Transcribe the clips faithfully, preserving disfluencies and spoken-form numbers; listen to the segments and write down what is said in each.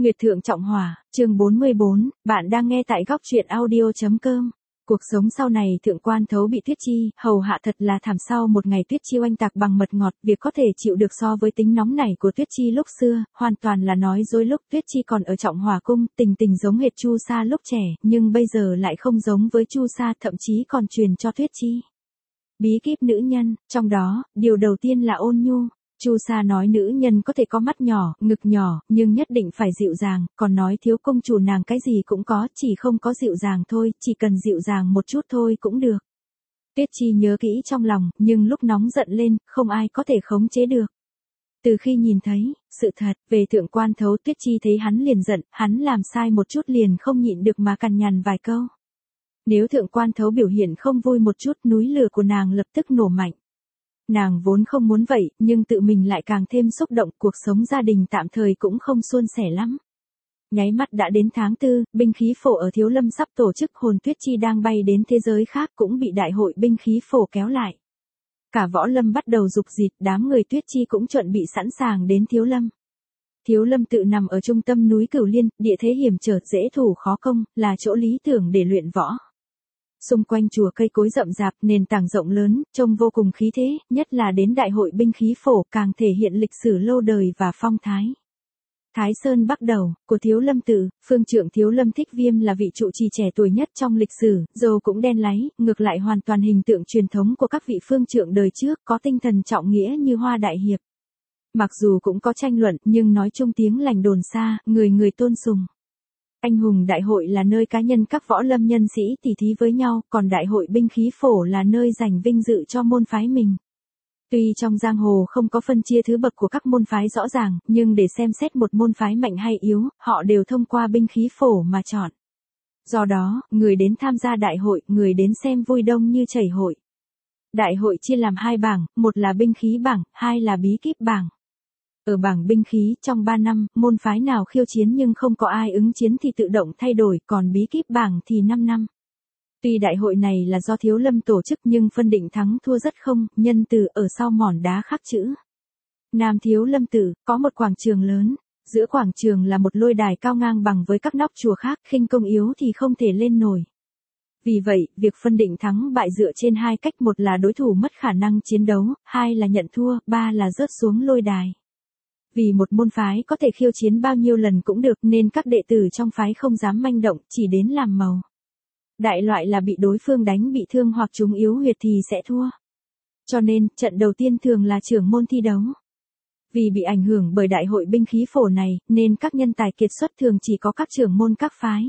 Nguyệt Thượng Trọng Hỏa, chương bốn mươi bốn, bạn đang nghe tại góc truyện audio.com. Cuộc sống sau này Thượng Quan Thấu bị Tuyết Chi hầu hạ thật là thảm. Sau một ngày Tuyết Chi oanh tạc bằng mật ngọt, việc có thể chịu được so với tính nóng nảy của Tuyết Chi lúc xưa, hoàn toàn là nói dối. Lúc Tuyết Chi còn ở Trọng Hỏa cung, tình tình giống hệt Chu Sa lúc trẻ, nhưng bây giờ lại không giống với Chu Sa, thậm chí còn truyền cho Tuyết Chi bí kíp nữ nhân, trong đó, điều đầu tiên là ôn nhu. Chu Sa nói nữ nhân có thể có mắt nhỏ, ngực nhỏ, nhưng nhất định phải dịu dàng, còn nói thiếu công chủ nàng cái gì cũng có, chỉ không có dịu dàng thôi, chỉ cần dịu dàng một chút thôi cũng được. Tuyết Chi nhớ kỹ trong lòng, nhưng lúc nóng giận lên, không ai có thể khống chế được. Từ khi nhìn thấy sự thật về Thượng Quan Thấu, Tuyết Chi thấy hắn liền giận, hắn làm sai một chút liền không nhịn được mà cằn nhằn vài câu. Nếu Thượng Quan Thấu biểu hiện không vui một chút, núi lửa của nàng lập tức nổ mạnh. Nàng vốn không muốn vậy, nhưng tự mình lại càng thêm xúc động, cuộc sống gia đình tạm thời cũng không suôn sẻ lắm. Nháy mắt đã đến tháng tư, binh khí phổ ở Thiếu Lâm sắp tổ chức, hồn Tuyết Chi đang bay đến thế giới khác cũng bị đại hội binh khí phổ kéo lại. Cả võ lâm bắt đầu rục rịt, đám người Tuyết Chi cũng chuẩn bị sẵn sàng đến Thiếu Lâm. Thiếu Lâm tự nằm ở trung tâm núi Cửu Liên, địa thế hiểm trở, dễ thủ khó công, là chỗ lý tưởng để luyện võ. Xung quanh chùa cây cối rậm rạp, nền tảng rộng lớn, trông vô cùng khí thế, nhất là đến đại hội binh khí phổ càng thể hiện lịch sử lâu đời và phong thái. Thái Sơn Bắc Đầu của Thiếu Lâm tự, phương trượng Thiếu Lâm Thích Viêm là vị trụ trì trẻ tuổi nhất trong lịch sử, dầu cũng đen láy, ngược lại hoàn toàn hình tượng truyền thống của các vị phương trượng đời trước, có tinh thần trọng nghĩa như Hoa đại hiệp. Mặc dù cũng có tranh luận, nhưng nói chung tiếng lành đồn xa, người người tôn sùng. Anh hùng đại hội là nơi cá nhân các võ lâm nhân sĩ tỉ thí với nhau, còn đại hội binh khí phổ là nơi dành vinh dự cho môn phái mình. Tuy trong giang hồ không có phân chia thứ bậc của các môn phái rõ ràng, nhưng để xem xét một môn phái mạnh hay yếu, họ đều thông qua binh khí phổ mà chọn. Do đó, người đến tham gia đại hội, người đến xem vui đông như chảy hội. Đại hội chia làm hai bảng, một là binh khí bảng, hai là bí kíp bảng. Ở bảng binh khí, trong ba năm, môn phái nào khiêu chiến nhưng không có ai ứng chiến thì tự động thay đổi, còn bí kíp bảng thì năm năm. Tuy đại hội này là do Thiếu Lâm tổ chức nhưng phân định thắng thua rất không, nhân từ ở sau mỏn đá khắc chữ. Nam Thiếu Lâm tự, có một quảng trường lớn, giữa quảng trường là một lôi đài cao ngang bằng với các nóc chùa khác, khinh công yếu thì không thể lên nổi. Vì vậy, việc phân định thắng bại dựa trên hai cách, một là đối thủ mất khả năng chiến đấu, hai là nhận thua, ba là rớt xuống lôi đài. Vì một môn phái có thể khiêu chiến bao nhiêu lần cũng được nên các đệ tử trong phái không dám manh động, chỉ đến làm màu. Đại loại là bị đối phương đánh bị thương hoặc trúng yếu huyệt thì sẽ thua. Cho nên, trận đầu tiên thường là trưởng môn thi đấu. Vì bị ảnh hưởng bởi đại hội binh khí phổ này, nên các nhân tài kiệt xuất thường chỉ có các trưởng môn các phái.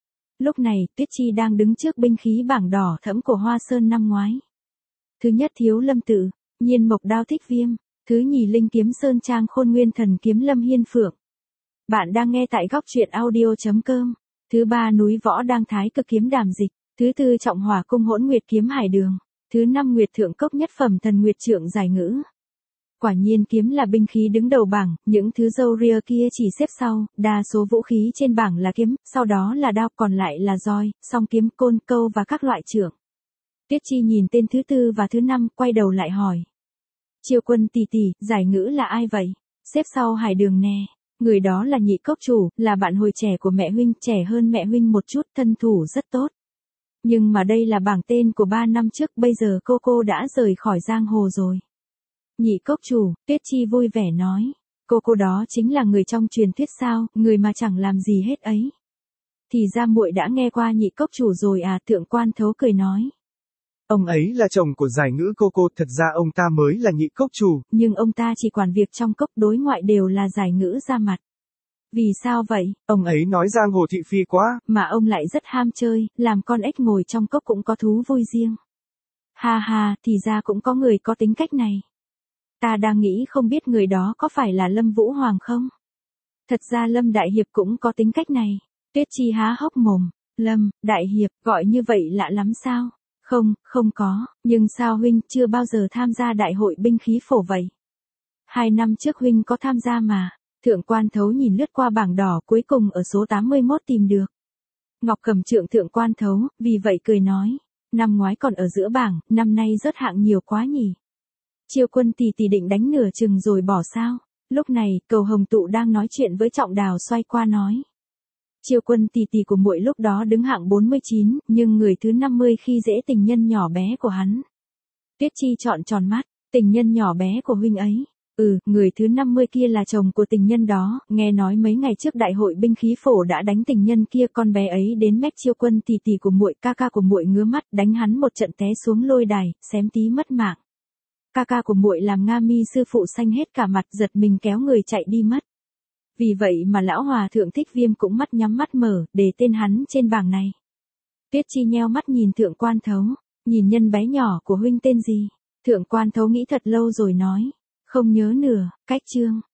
Lúc này, Tuyết Chi đang đứng trước binh khí bảng đỏ thẫm của Hoa Sơn năm ngoái. Thứ nhất Thiếu Lâm tự, Nhiên Mộc Đao Thích Viêm. Thứ nhì Linh Kiếm Sơn Trang Khôn Nguyên Thần Kiếm Lâm Hiên Phượng. Bạn đang nghe tại góc truyện audio.com. Thứ ba Núi Võ Đang Thái Cực Kiếm Đàm Dịch. Thứ tư Trọng Hỏa Cung Hỗn Nguyệt Kiếm Hải Đường. Thứ năm Nguyệt Thượng Cốc Nhất Phẩm Thần Nguyệt Trượng Giải Ngữ. Quả nhiên kiếm là binh khí đứng đầu bảng, những thứ râu ria kia chỉ xếp sau, đa số vũ khí trên bảng là kiếm, sau đó là đao, còn lại là roi, song kiếm, côn, câu và các loại trượng. Tuyết Chi nhìn tên thứ tư và thứ năm, quay đầu lại hỏi. Chiêu Quân tỷ tỷ, Giải Ngữ là ai vậy? Xếp sau Hải Đường nè. Người đó là Nhị Cốc chủ, là bạn hồi trẻ của mẹ huynh, trẻ hơn mẹ huynh một chút, thân thủ rất tốt. Nhưng mà đây là bảng tên của ba năm trước, bây giờ cô cô đã rời khỏi giang hồ rồi. Nhị Cốc chủ, Tuyết Chi vui vẻ nói. Cô cô đó chính là người trong truyền thuyết sao, người mà chẳng làm gì hết ấy. Thì ra muội đã nghe qua Nhị Cốc chủ rồi à, Thượng Quan Thấu cười nói. Ông ấy là chồng của Giải Ngữ cô cô, thật ra ông ta mới là Nhị Cốc chủ. Nhưng ông ta chỉ quản việc trong cốc, đối ngoại đều là Giải Ngữ ra mặt. Vì sao vậy? Ông ấy nói giang hồ thị phi quá. Mà ông lại rất ham chơi, làm con ếch ngồi trong cốc cũng có thú vui riêng. Ha ha, thì ra cũng có người có tính cách này. Ta đang nghĩ không biết người đó có phải là Lâm Vũ Hoàng không? Thật ra Lâm Đại Hiệp cũng có tính cách này. Tuyết Chi há hốc mồm. Lâm, Đại Hiệp, gọi như vậy lạ lắm sao? Không, không có, nhưng sao huynh chưa bao giờ tham gia đại hội binh khí phổ vậy? Hai năm trước huynh có tham gia mà. Thượng Quan Thấu nhìn lướt qua bảng đỏ, cuối cùng ở số tám mươi mốt tìm được. Ngọc Cầm Trượng Thượng Quan Thấu, vì vậy cười nói. Năm ngoái còn ở giữa bảng, năm nay rớt hạng nhiều quá nhỉ. Chiêu Quân tỷ tỷ định đánh nửa chừng rồi bỏ sao? Lúc này, Cầu Hồng Tụ đang nói chuyện với Trọng Đào xoay qua nói. Chiêu Quân tỷ tỷ của muội lúc đó đứng hạng bốn mươi chín, nhưng người thứ năm mươi khi dễ tình nhân nhỏ bé của hắn. Tuyết Chi trọn tròn mắt, tình nhân nhỏ bé của huynh ấy. Ừ, người thứ năm mươi kia là chồng của tình nhân đó, nghe nói mấy ngày trước đại hội binh khí phổ đã đánh tình nhân kia, con bé ấy đến mách Chiêu Quân tỷ tỷ của muội, ca ca của muội ngứa mắt, đánh hắn một trận té xuống lôi đài, xém tí mất mạng. Ca ca của muội làm Nga Mi sư phụ xanh hết cả mặt, giật mình kéo người chạy đi mất. Vì vậy mà lão hòa thượng Thích Viêm cũng mắt nhắm mắt mở, để tên hắn trên bảng này. Tuyết Chi nheo mắt nhìn Thượng Quan Thấu, nhìn nhân bé nhỏ của huynh tên gì? Thượng Quan Thấu nghĩ thật lâu rồi nói, không nhớ nửa, cách chương.